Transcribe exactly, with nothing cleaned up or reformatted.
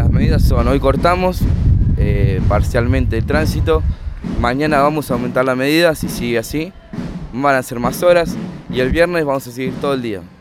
las medidas son, hoy cortamos eh, parcialmente el tránsito, mañana vamos a aumentar la medida, si sigue así, van a ser más horas y el viernes vamos a seguir todo el día.